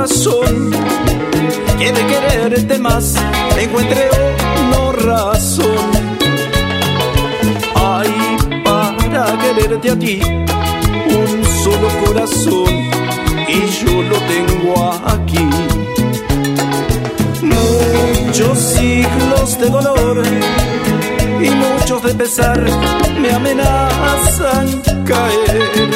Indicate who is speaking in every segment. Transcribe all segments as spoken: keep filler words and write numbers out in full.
Speaker 1: corazón que de quererte más encuentre una razón. Hay para quererte a ti un solo corazón y yo lo tengo aquí. Muchos siglos de dolor y muchos de pesar me amenazan caer.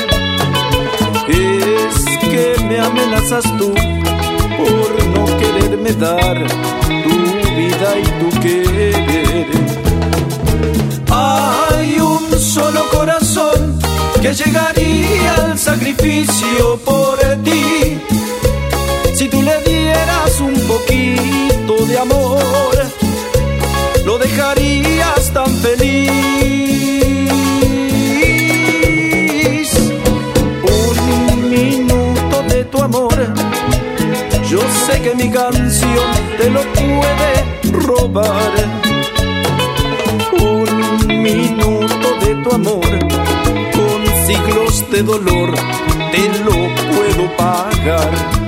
Speaker 1: Es que me amenazas tú por no quererme dar tu vida y tu querer. Hay un solo corazón que llegaría al sacrificio por ti. Si tú le dieras un poquito de amor, lo dejarías tan feliz. Un minuto de tu amor, yo sé que mi canción te lo puede robar. Un minuto de tu amor, con siglos de dolor, te lo puedo pagar.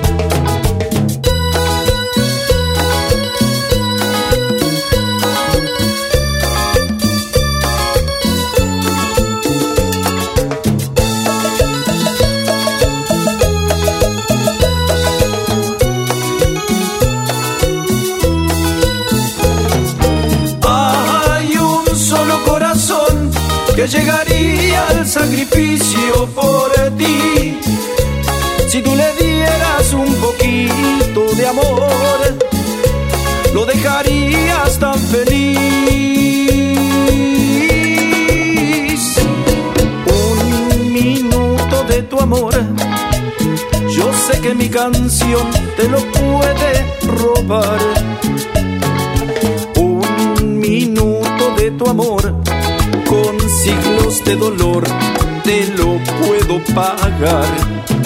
Speaker 1: Que llegaría al sacrificio por ti. Si tú le dieras un poquito de amor, lo dejarías tan feliz. Un minuto de tu amor, yo sé que mi canción te lo puede robar. Un minuto de tu amor, con siglos de dolor, te lo puedo pagar.